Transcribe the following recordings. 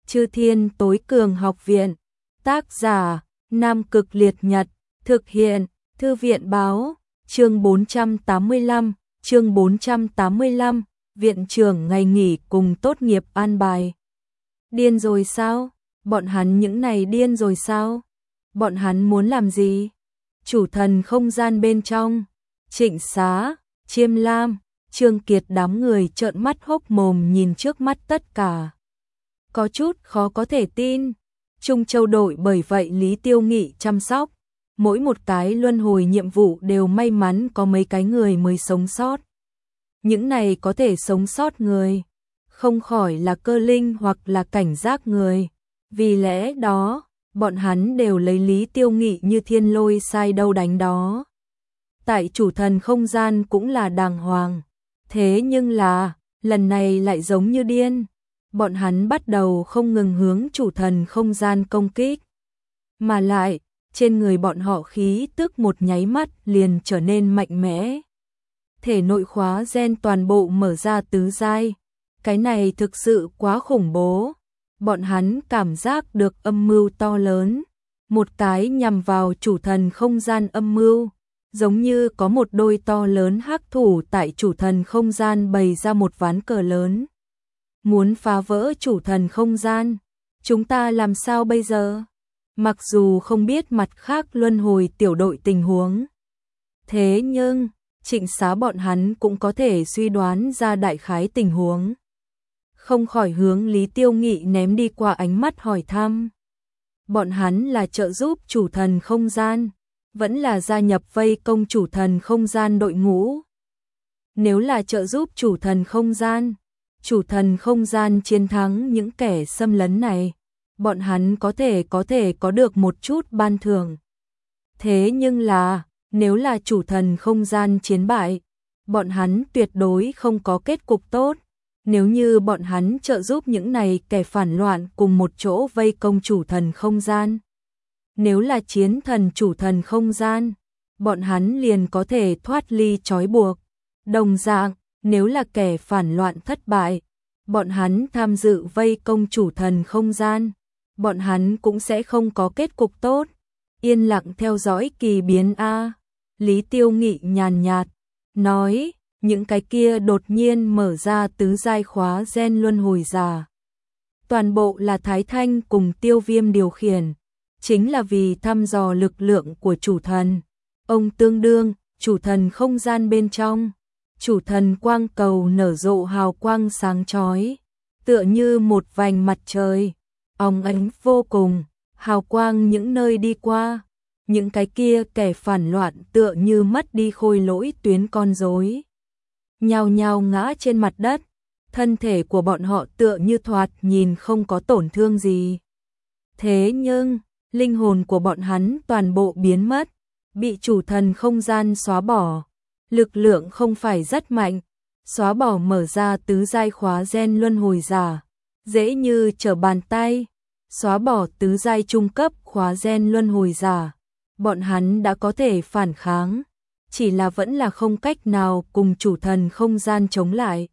Chư Thiên Tối Cường Học Viện. Tác giả: Nam Cực Liệt Nhật. Thực hiện: Thư viện báo. Chương 485, viện trưởng ngày nghỉ cùng tốt nghiệp an bài. Điên rồi sao? Bọn hắn những này điên rồi sao? Bọn hắn muốn làm gì? Chủ thần không gian bên trong, Trịnh Xá, Chiêm Lam, Trương Kiệt đám người trợn mắt hốc mồm nhìn trước mắt tất cả. Có chút khó có thể tin. Trung Châu đội bởi vậy Lý Tiêu Nghị chăm sóc. Mỗi một cái luân hồi nhiệm vụ đều may mắn có mấy cái người mới sống sót. Những này có thể sống sót người, không khỏi là cơ linh hoặc là cảnh giác người. Vì lẽ đó, bọn hắn đều lấy Lý Tiêu Nghị như thiên lôi sai đâu đánh đó. Tại chủ thần không gian cũng là đàng hoàng. Thế nhưng là, lần này lại giống như điên. Bọn hắn bắt đầu không ngừng hướng chủ thần không gian công kích. Mà lại, trên người bọn họ khí tức một nháy mắt liền trở nên mạnh mẽ. Thể nội khóa gen toàn bộ mở ra tứ giai. Cái này thực sự quá khủng bố. Bọn hắn cảm giác được âm mưu to lớn. Một cái nhằm vào chủ thần không gian âm mưu. Giống như có một đôi to lớn hắc thủ tại chủ thần không gian bày ra một ván cờ lớn. Muốn phá vỡ chủ thần không gian. Chúng ta làm sao bây giờ? Mặc dù không biết mặt khác luân hồi tiểu đội tình huống. Thế nhưng, Trịnh Xá bọn hắn cũng có thể suy đoán ra đại khái tình huống. Không khỏi hướng Lý Tiêu Nghị ném đi qua ánh mắt hỏi thăm. Bọn hắn là trợ giúp chủ thần không gian, vẫn là gia nhập vây công chủ thần không gian đội ngũ. Nếu là trợ giúp chủ thần không gian chiến thắng những kẻ xâm lấn này, bọn hắn có thể có được một chút ban thưởng. Thế nhưng là, nếu là chủ thần không gian chiến bại, bọn hắn tuyệt đối không có kết cục tốt. Nếu như bọn hắn trợ giúp những này kẻ phản loạn cùng một chỗ vây công chủ thần không gian. Nếu là chiến thần chủ thần không gian, bọn hắn liền có thể thoát ly trói buộc. Đồng dạng, nếu là kẻ phản loạn thất bại, bọn hắn tham dự vây công chủ thần không gian, bọn hắn cũng sẽ không có kết cục tốt. Yên lặng theo dõi kỳ biến A. Lý Tiêu Nghị nhàn nhạt, nói, những cái kia đột nhiên mở ra tứ giai khóa gen luân hồi giả. Toàn bộ là Thái Thanh cùng Tiêu Viêm điều khiển, chính là vì thăm dò lực lượng của chủ thần. Ông tương đương, chủ thần không gian bên trong. Chủ thần quang cầu nở rộ hào quang sáng chói, tựa như một vành mặt trời, óng ánh vô cùng, hào quang những nơi đi qua. Những cái kia kẻ phản loạn tựa như mất đi khôi lỗi tuyến con rối. Nhao nhao ngã trên mặt đất, thân thể của bọn họ tựa như thoạt nhìn không có tổn thương gì. Thế nhưng, linh hồn của bọn hắn toàn bộ biến mất, bị chủ thần không gian xóa bỏ. Lực lượng không phải rất mạnh, xóa bỏ mở ra tứ giai khóa gen luân hồi giả, dễ như trở bàn tay. Xóa bỏ tứ giai trung cấp khóa gen luân hồi giả, bọn hắn đã có thể phản kháng, chỉ là vẫn là không cách nào cùng chủ thần không gian chống lại.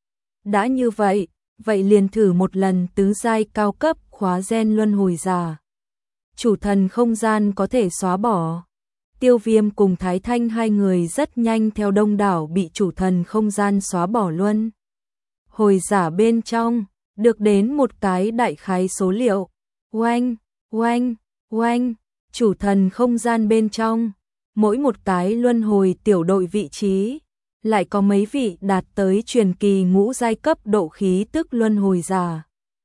Đã như vậy, vậy liền thử một lần tứ giai cao cấp khóa gen luân hồi giả. Chủ thần không gian có thể xóa bỏ. Tiêu Viêm cùng Thái Thanh hai người rất nhanh theo đông đảo bị chủ thần không gian xóa bỏ luân hồi giả bên trong, được đến một cái đại khái số liệu. Oanh, oanh, oanh, chủ thần không gian bên trong, mỗi một cái luân hồi tiểu đội vị trí, lại có mấy vị đạt tới truyền kỳ ngũ giai cấp độ khí tức luân hồi giả.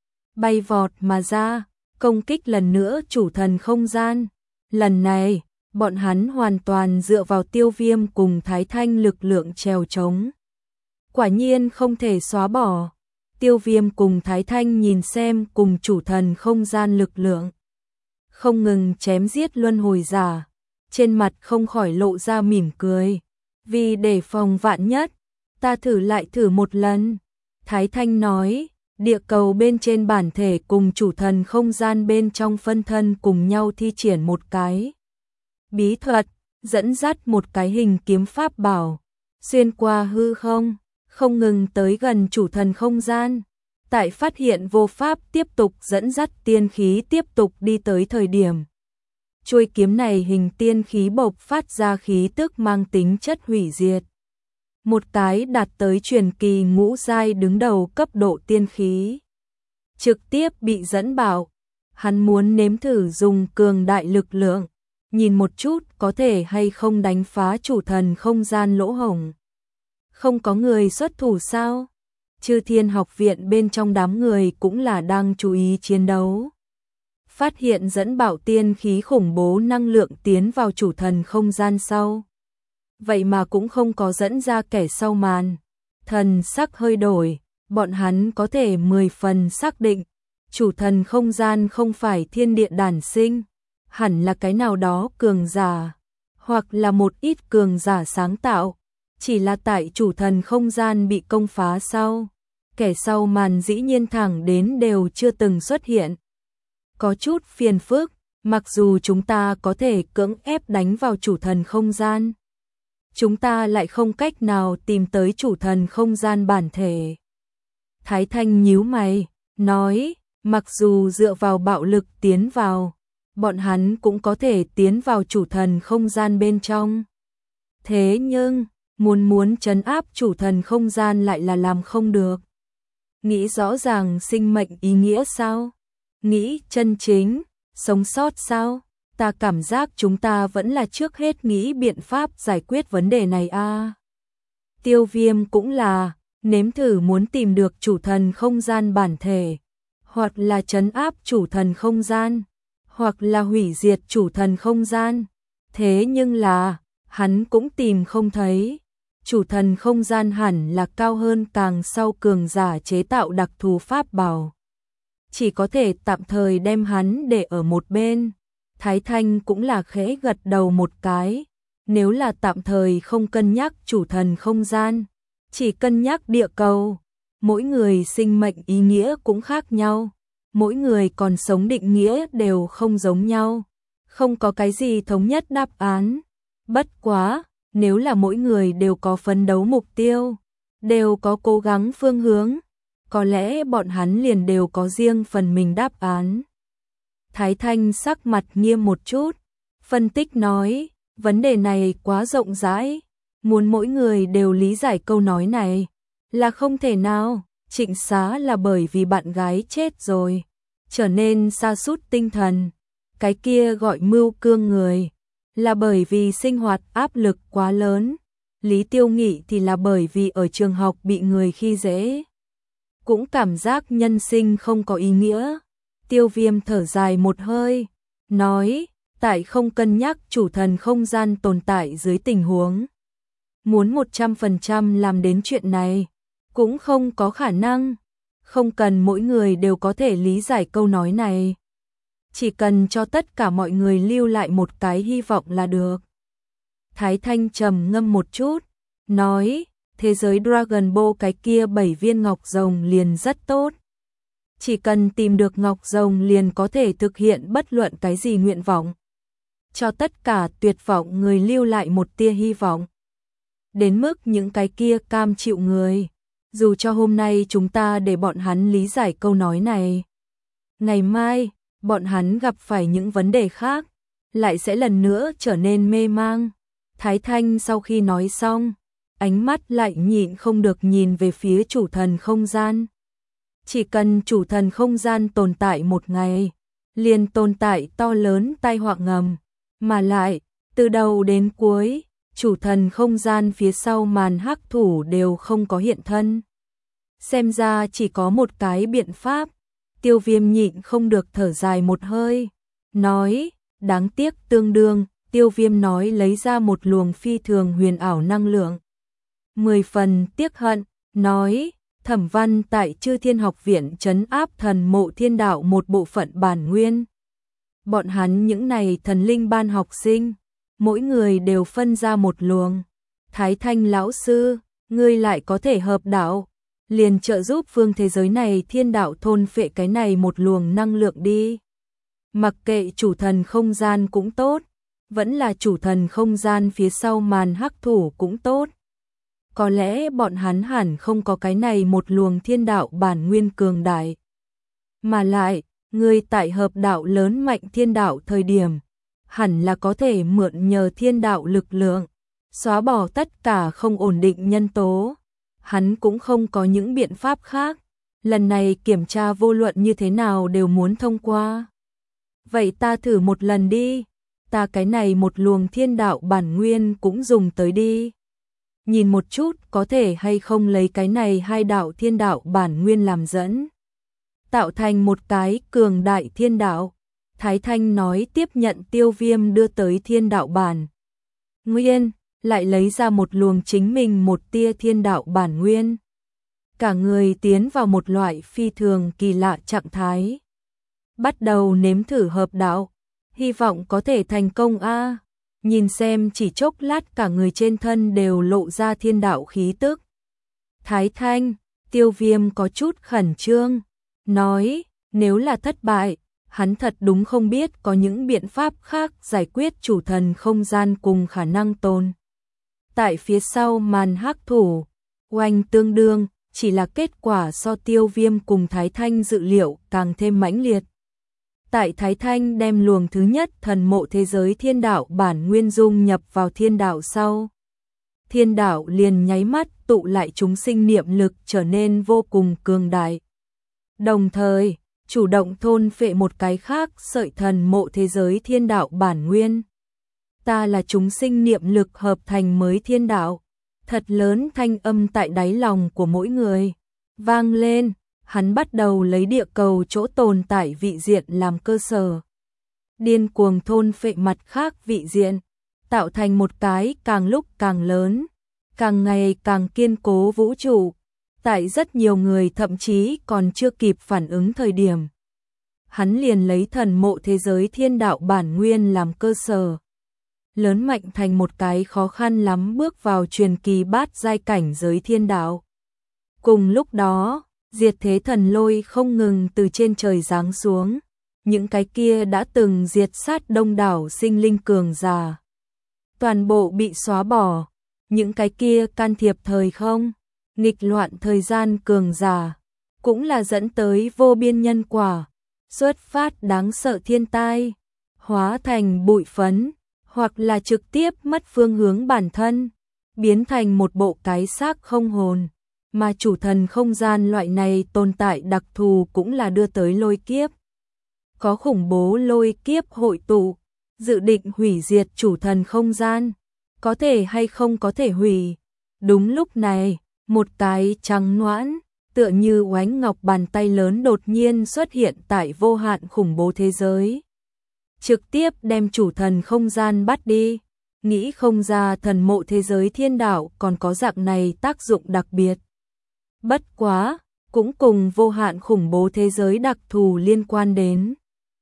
Bay vọt mà ra, công kích lần nữa chủ thần không gian. Lần này, bọn hắn hoàn toàn dựa vào Tiêu Viêm cùng Thái Thanh lực lượng trèo trống. Quả nhiên không thể xóa bỏ. Tiêu Viêm cùng Thái Thanh nhìn xem cùng chủ thần không gian lực lượng. Không ngừng chém giết luân hồi giả. Trên mặt không khỏi lộ ra mỉm cười. Vì để phòng vạn nhất, ta lại thử một lần. Thái Thanh nói, địa cầu bên trên bản thể cùng chủ thần không gian bên trong phân thân cùng nhau thi triển một cái bí thuật, dẫn dắt một cái hình kiếm pháp bảo, xuyên qua hư không, không ngừng tới gần chủ thần không gian. Tại phát hiện vô pháp tiếp tục dẫn dắt tiên khí tiếp tục đi tới thời điểm. Chuôi kiếm này hình tiên khí bộc phát ra khí tức mang tính chất hủy diệt. Một cái đạt tới truyền kỳ ngũ giai đứng đầu cấp độ tiên khí. Trực tiếp bị dẫn bảo. Hắn muốn nếm thử dùng cường đại lực lượng. Nhìn một chút có thể hay không đánh phá chủ thần không gian lỗ hổng. Không có người xuất thủ sao? Chư Thiên học viện bên trong đám người cũng là đang chú ý chiến đấu. Phát hiện dẫn bảo tiên khí khủng bố năng lượng tiến vào chủ thần không gian sau. Vậy mà cũng không có dẫn ra kẻ sau màn. Thần sắc hơi đổi, bọn hắn có thể 10 phần xác định. Chủ thần không gian không phải thiên địa đản sinh, hẳn là cái nào đó cường giả, hoặc là một ít cường giả sáng tạo. Chỉ là tại chủ thần không gian bị công phá sau, kẻ sau màn dĩ nhiên thẳng đến đều chưa từng xuất hiện. Có chút phiền phức, mặc dù chúng ta có thể cưỡng ép đánh vào chủ thần không gian, chúng ta lại không cách nào tìm tới chủ thần không gian bản thể. Thái Thanh nhíu mày, nói, mặc dù dựa vào bạo lực tiến vào, bọn hắn cũng có thể tiến vào chủ thần không gian bên trong. Thế nhưng, muốn trấn áp chủ thần không gian lại là làm không được. Nghĩ rõ ràng sinh mệnh ý nghĩa sao? Nghĩ chân chính, sống sót sao? Ta cảm giác chúng ta vẫn là trước hết nghĩ biện pháp giải quyết vấn đề này a. Tiêu Viêm cũng là, nếm thử muốn tìm được chủ thần không gian bản thể, hoặc là trấn áp chủ thần không gian, hoặc là hủy diệt chủ thần không gian. Thế nhưng là, hắn cũng tìm không thấy. Chủ thần không gian hẳn là cao hơn càng sau cường giả chế tạo đặc thù pháp bảo. Chỉ có thể tạm thời đem hắn để ở một bên. Thái Thanh cũng là khẽ gật đầu một cái. Nếu là tạm thời không cân nhắc chủ thần không gian, chỉ cân nhắc địa cầu, mỗi người sinh mệnh ý nghĩa cũng khác nhau. Mỗi người còn sống định nghĩa đều không giống nhau. Không có cái gì thống nhất đáp án. Bất quá, nếu là mỗi người đều có phấn đấu mục tiêu, đều có cố gắng phương hướng, có lẽ bọn hắn liền đều có riêng phần mình đáp án. Thái Thanh sắc mặt nghiêm một chút, phân tích nói, vấn đề này quá rộng rãi, muốn mỗi người đều lý giải câu nói này là không thể nào. Trịnh Xá là bởi vì bạn gái chết rồi, trở nên sa sút tinh thần. Cái kia gọi Mưu Cương người là bởi vì sinh hoạt áp lực quá lớn. Lý Tiêu Nghị thì là bởi vì ở trường học bị người khi dễ, cũng cảm giác nhân sinh không có ý nghĩa. Tiêu Viêm thở dài một hơi, nói, tại không cân nhắc chủ thần không gian tồn tại dưới tình huống, muốn 100% làm đến chuyện này, cũng không có khả năng. Không cần mỗi người đều có thể lý giải câu nói này. Chỉ cần cho tất cả mọi người lưu lại một cái hy vọng là được. Thái Thanh trầm ngâm một chút, nói, thế giới Dragon Ball cái kia 7 viên ngọc rồng liền rất tốt. Chỉ cần tìm được ngọc rồng liền có thể thực hiện bất luận cái gì nguyện vọng. Cho tất cả tuyệt vọng người lưu lại một tia hy vọng. Đến mức những cái kia cam chịu người, dù cho hôm nay chúng ta để bọn hắn lý giải câu nói này, ngày mai, bọn hắn gặp phải những vấn đề khác, lại sẽ lần nữa trở nên mê mang. Thái Thanh sau khi nói xong, ánh mắt lại nhịn không được nhìn về phía chủ thần không gian. Chỉ cần chủ thần không gian tồn tại một ngày, liền tồn tại to lớn tai họa ngầm, mà lại, từ đầu đến cuối, chủ thần không gian phía sau màn hắc thủ đều không có hiện thân. Xem ra chỉ có một cái biện pháp. Tiêu Viêm nhịn không được thở dài một hơi, nói, đáng tiếc tương đương. Tiêu Viêm nói lấy ra một luồng phi thường huyền ảo năng lượng. 10 phần tiếc hận, nói, Thẩm Văn tại Chư Thiên học viện trấn áp thần mộ thiên đạo một bộ phận bản nguyên. Bọn hắn những này thần linh ban học sinh, mỗi người đều phân ra một luồng. Thái Thanh lão sư, ngươi lại có thể hợp đạo, liền trợ giúp phương thế giới này thiên đạo thôn phệ cái này một luồng năng lượng đi. Mặc kệ chủ thần không gian cũng tốt, vẫn là chủ thần không gian phía sau màn hắc thủ cũng tốt. có lẽ bọn hắn hẳn không có cái này một luồng thiên đạo bản nguyên cường đại. Mà lại, người tại hợp đạo lớn mạnh thiên đạo thời điểm, hẳn là có thể mượn nhờ thiên đạo lực lượng, xóa bỏ tất cả không ổn định nhân tố. Hắn cũng không có những biện pháp khác, lần này kiểm tra vô luận như thế nào đều muốn thông qua. Vậy ta thử một lần đi, ta cái này một luồng thiên đạo bản nguyên cũng dùng tới đi. Nhìn một chút có thể hay không lấy cái này hai đạo thiên đạo bản nguyên làm dẫn, tạo thành một cái cường đại thiên đạo. Thái Thanh nói tiếp nhận Tiêu Viêm đưa tới thiên đạo bản nguyên, lại lấy ra một luồng chính mình một tia thiên đạo bản nguyên. Cả người tiến vào một loại phi thường kỳ lạ trạng thái. Bắt đầu nếm thử hợp đạo, hy vọng có thể thành công a. Nhìn xem chỉ chốc lát cả người trên thân đều lộ ra thiên đạo khí tức. Thái Thanh, Tiêu Viêm có chút khẩn trương, nói, nếu là thất bại, hắn thật đúng không biết có những biện pháp khác giải quyết chủ thần không gian cùng khả năng tồn tại phía sau màn hắc thủ. Oanh tương đương, chỉ là kết quả so Tiêu Viêm cùng Thái Thanh dự liệu càng thêm mãnh liệt. Tại Thái Thanh đem luồng thứ nhất thần mộ thế giới thiên đạo bản nguyên dung nhập vào thiên đạo sau, thiên đạo liền nháy mắt tụ lại chúng sinh niệm lực trở nên vô cùng cường đại. Đồng thời, chủ động thôn phệ một cái khác sợi thần mộ thế giới thiên đạo bản nguyên. Ta là chúng sinh niệm lực hợp thành mới thiên đạo. Thật lớn thanh âm tại đáy lòng của mỗi người vang lên. Hắn bắt đầu lấy địa cầu chỗ tồn tại vị diện làm cơ sở, điên cuồng thôn phệ mặt khác vị diện, tạo thành một cái càng lúc càng lớn, càng ngày càng kiên cố vũ trụ. Tại rất nhiều người thậm chí còn chưa kịp phản ứng thời điểm, hắn liền lấy thần mộ thế giới thiên đạo bản nguyên làm cơ sở, lớn mạnh thành một cái khó khăn lắm bước vào truyền kỳ bát giai cảnh giới thiên đạo. Cùng lúc đó, diệt thế thần lôi không ngừng từ trên trời giáng xuống, những cái kia đã từng diệt sát đông đảo sinh linh cường giả toàn bộ bị xóa bỏ, những cái kia can thiệp thời không, nghịch loạn thời gian cường giả, cũng là dẫn tới vô biên nhân quả, xuất phát đáng sợ thiên tai, hóa thành bụi phấn, hoặc là trực tiếp mất phương hướng bản thân, biến thành một bộ cái xác không hồn. Mà chủ thần không gian loại này tồn tại đặc thù cũng là đưa tới lôi kiếp. Có khủng bố lôi kiếp hội tụ, dự định hủy diệt chủ thần không gian, có thể hay không có thể hủy. Đúng lúc này, một cái trắng noãn, tựa như oánh ngọc bàn tay lớn đột nhiên xuất hiện tại vô hạn khủng bố thế giới. Trực tiếp đem chủ thần không gian bắt đi, nghĩ không ra thần mộ thế giới thiên đạo còn có dạng này tác dụng đặc biệt. Bất quá, cũng cùng vô hạn khủng bố thế giới đặc thù liên quan đến.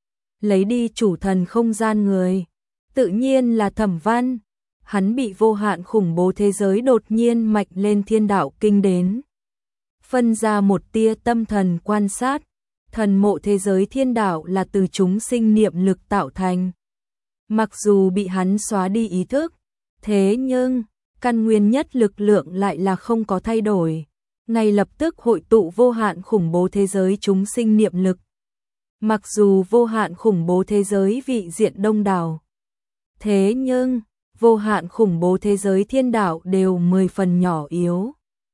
Lấy đi chủ thần không gian người, tự nhiên là Thẩm Văn. Hắn bị vô hạn khủng bố thế giới đột nhiên mạnh lên thiên đạo kinh đến. Phân ra một tia tâm thần quan sát, thần mộ thế giới thiên đạo là từ chúng sinh niệm lực tạo thành. Mặc dù bị hắn xóa đi ý thức, thế nhưng, căn nguyên nhất lực lượng lại là không có thay đổi. Ngay lập tức hội tụ vô hạn khủng bố thế giới chúng sinh niệm lực. Mặc dù vô hạn khủng bố thế giới vị diện đông đảo, thế nhưng vô hạn khủng bố thế giới thiên đạo đều 10 phần nhỏ yếu.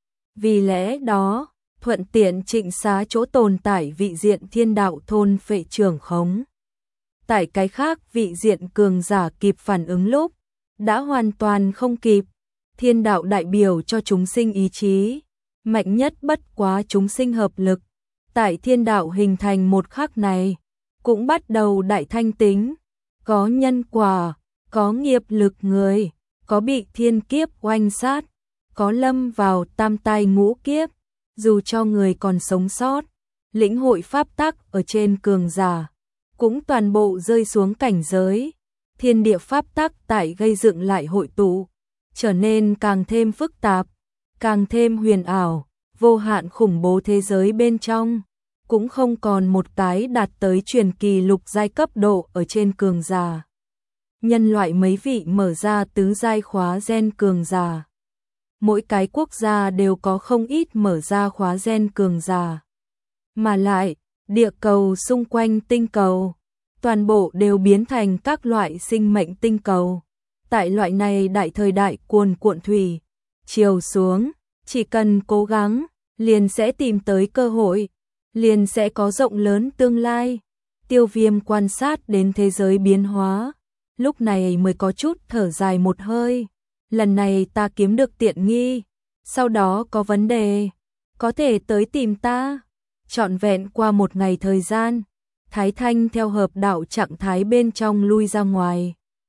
Vì lẽ đó, thuận tiện trịnh xá chỗ tồn tại vị diện thiên đạo thôn phệ trưởng khống. Tại cái khác vị diện cường giả kịp phản ứng lúc, đã hoàn toàn không kịp. Thiên đạo đại biểu cho chúng sinh ý chí, mạnh nhất bất quá chúng sinh hợp lực. Tại thiên đạo hình thành một khắc này, cũng bắt đầu đại thanh tính, có nhân quả, có nghiệp lực người, có bị thiên kiếp oanh sát, có lâm vào tam tai ngũ kiếp, dù cho người còn sống sót, lĩnh hội pháp tắc ở trên cường giả, cũng toàn bộ rơi xuống cảnh giới. Thiên địa pháp tắc tại gây dựng lại hội tụ, trở nên càng thêm phức tạp, càng thêm huyền ảo. Vô hạn khủng bố thế giới bên trong, cũng không còn một cái đạt tới truyền kỳ lục giai cấp độ ở trên cường giả. Nhân loại mấy vị mở ra tứ giai khóa gen cường giả. mỗi cái quốc gia đều có không ít mở ra khóa gen cường giả. Mà lại, địa cầu xung quanh tinh cầu, toàn bộ đều biến thành các loại sinh mệnh tinh cầu. Tại loại này đại thời đại cuồn cuộn thủy, chiều xuống, chỉ cần cố gắng, liền sẽ tìm tới cơ hội, liền sẽ có rộng lớn tương lai. Tiêu Viêm quan sát đến thế giới biến hóa, lúc này mới có chút thở dài một hơi. Lần này ta kiếm được tiện nghi, sau đó có vấn đề, có thể tới tìm ta. Trọn vẹn qua một ngày thời gian, Thái Thanh theo hợp đạo trạng thái bên trong lui ra ngoài.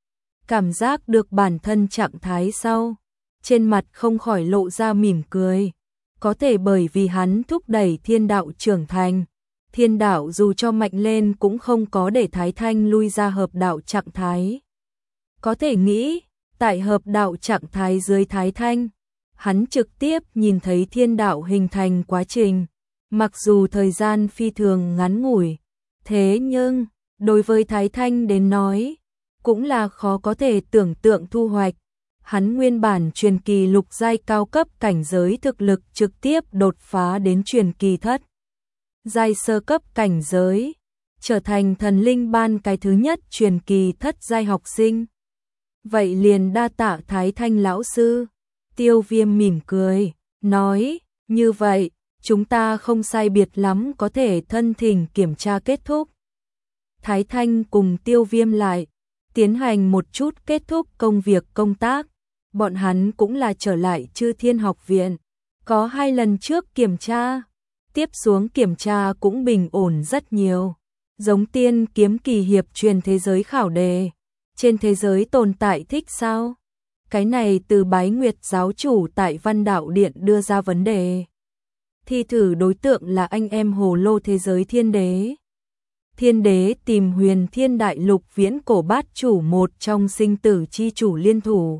Cảm giác được bản thân trạng thái sau, trên mặt không khỏi lộ ra mỉm cười. Có thể bởi vì hắn thúc đẩy thiên đạo trưởng thành. Thiên đạo dù cho mạnh lên cũng không có để Thái Thanh lui ra hợp đạo trạng thái. Có thể nghĩ, tại hợp đạo trạng thái dưới Thái Thanh, hắn trực tiếp nhìn thấy thiên đạo hình thành quá trình. Mặc dù thời gian phi thường ngắn ngủi, thế nhưng, đối với Thái Thanh đến nói, cũng là khó có thể tưởng tượng thu hoạch. Hắn nguyên bản truyền kỳ lục giai cao cấp cảnh giới thực lực trực tiếp đột phá đến truyền kỳ thất giai sơ cấp cảnh giới, trở thành thần linh ban cái thứ nhất truyền kỳ thất giai học sinh. Vậy liền đa tạ Thái Thanh lão sư. Tiêu Viêm mỉm cười, nói, như vậy, chúng ta không sai biệt lắm có thể thân thỉnh kiểm tra kết thúc. Thái Thanh cùng Tiêu Viêm lại tiến hành một chút kết thúc công việc công tác. Bọn hắn cũng là trở lại Chư Thiên Học Viện, có 2 lần trước kiểm tra, tiếp xuống kiểm tra cũng bình ổn rất nhiều. Giống Tiên Kiếm Kỳ Hiệp truyền thế giới khảo đề, trên thế giới tồn tại thích sao? Cái này từ Bái Nguyệt giáo chủ tại Văn Đạo Điện đưa ra vấn đề. Thi thử đối tượng là anh em hồ lô thế giới Thiên Đế. Thiên Đế tìm Huyền Thiên Đại Lục viễn cổ bát chủ một trong sinh tử chi chủ liên thủ.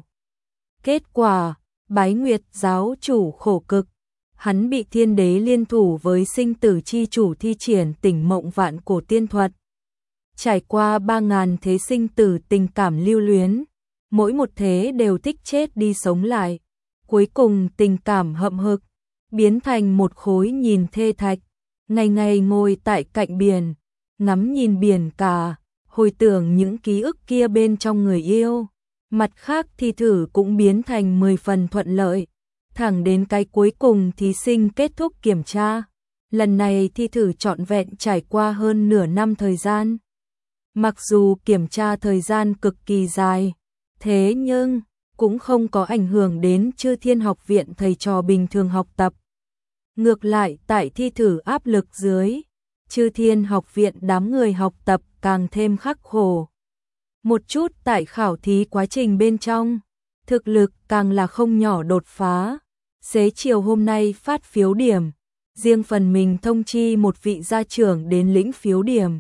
Kết quả, Bái Nguyệt giáo chủ khổ cực, hắn bị Thiên Đế liên thủ với sinh tử chi chủ thi triển Tỉnh Mộng Vạn Cổ tiên thuật. Trải qua 3000 thế sinh tử tình cảm lưu luyến, mỗi một thế đều thích chết đi sống lại, cuối cùng tình cảm hậm hực, biến thành một khối nhìn thê thạch, ngày ngày ngồi tại cạnh biển, ngắm nhìn biển cả, hồi tưởng những ký ức kia bên trong người yêu. Mặt khác thi thử cũng biến thành 10 phần thuận lợi, thẳng đến cái cuối cùng thí sinh kết thúc kiểm tra. Lần này thi thử trọn vẹn trải qua hơn nửa năm thời gian. Mặc dù kiểm tra thời gian cực kỳ dài, thế nhưng cũng không có ảnh hưởng đến Chư Thiên Học Viện thầy trò bình thường học tập. Ngược lại tại thi thử áp lực dưới, Chư Thiên Học Viện đám người học tập càng thêm khắc khổ. Một chút tại khảo thí quá trình bên trong, thực lực càng là không nhỏ đột phá. Xế chiều hôm nay phát phiếu điểm, riêng phần mình thông chi một vị gia trưởng đến lĩnh phiếu điểm.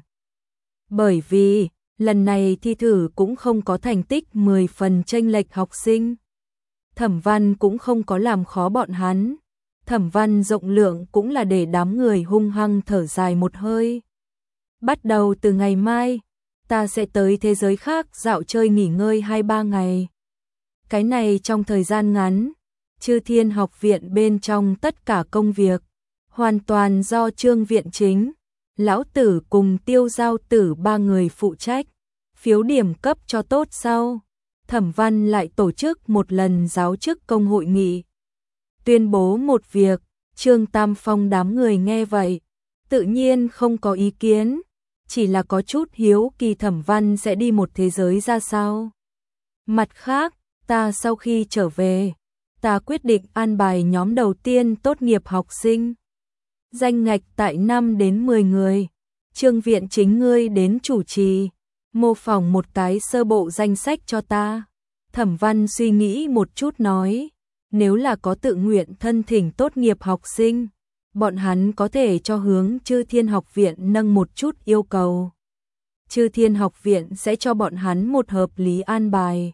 Bởi vì, lần này thi thử cũng không có thành tích 10 phần chênh lệch học sinh. Thẩm Văn cũng không có làm khó bọn hắn. Thẩm Văn rộng lượng cũng là để đám người hung hăng thở dài một hơi. Bắt đầu từ ngày mai, ta sẽ tới thế giới khác dạo chơi nghỉ ngơi 2-3 ngày. Cái này trong thời gian ngắn, Chư Thiên Học Viện bên trong tất cả công việc, hoàn toàn do Trương Viện Chính, Lão Tử cùng Tiêu Giao Tử 3 người phụ trách. Phiếu điểm cấp cho tốt sau, Thẩm Văn lại tổ chức một lần giáo chức công hội nghị. Tuyên bố một việc, Trương Tam Phong đám người nghe vậy, tự nhiên không có ý kiến, chỉ là có chút hiếu kỳ Thẩm Văn sẽ đi một thế giới ra sao. Mặt khác, ta sau khi trở về, ta quyết định an bài nhóm đầu tiên tốt nghiệp học sinh. Danh ngạch tại 5 đến 10 người, Trương Viện Chính ngươi đến chủ trì, mô phỏng một cái sơ bộ danh sách cho ta. Thẩm Văn suy nghĩ một chút nói, nếu là có tự nguyện thân thỉnh tốt nghiệp học sinh, bọn hắn có thể cho hướng Chư Thiên Học Viện nâng một chút yêu cầu. Chư Thiên Học Viện sẽ cho bọn hắn một hợp lý an bài.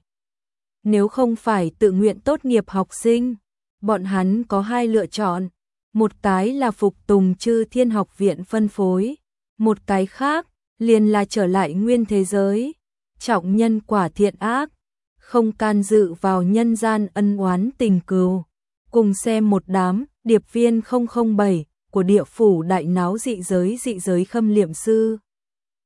Nếu không phải tự nguyện tốt nghiệp học sinh, bọn hắn có 2 lựa chọn. Một cái là phục tùng Chư Thiên Học Viện phân phối, một cái khác liền là trở lại nguyên thế giới, trọng nhân quả thiện ác, không can dự vào nhân gian ân oán tình cừu, Cùng xem một đám điệp viên 007 của địa phủ đại náo dị giới khâm liệm sư.